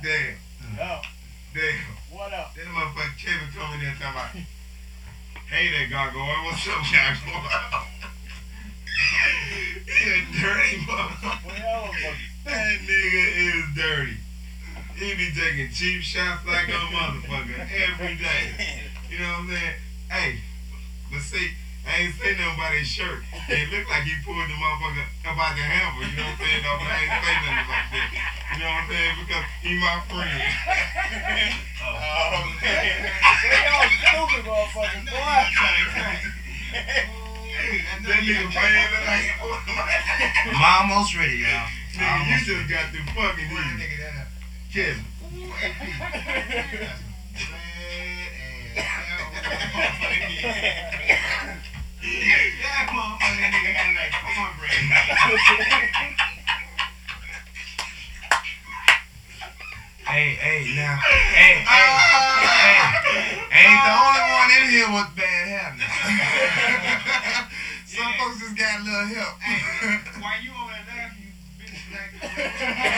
Damn. Oh, Damn. what up? Then the motherfucker Kevin come in there talking about, hey there, Gargoyle, what's up, Gargoyle? He a dirty motherfucker. Well, That nigga is dirty. He be taking cheap shots like a motherfucker every day. You know what I'm saying? Hey, but see, I ain't say nothing about his shirt. It looked like he pulled the motherfucker up out the hammer. You know what I'm saying? No, but I ain't say nothing about that. You know what I'm saying? Because he my friend. oh, man. They all stupid motherfuckers, boy. That nigga playing look like he pulled him out. I'm almost ready, y'all. Nigga, you just got through fucking him. Kevin. That motherfucking nigga had like cornbread. Hey, now, ain't the only one in here with bad hair now. Some folks just got a little help. Why you over there laughing, you bitch like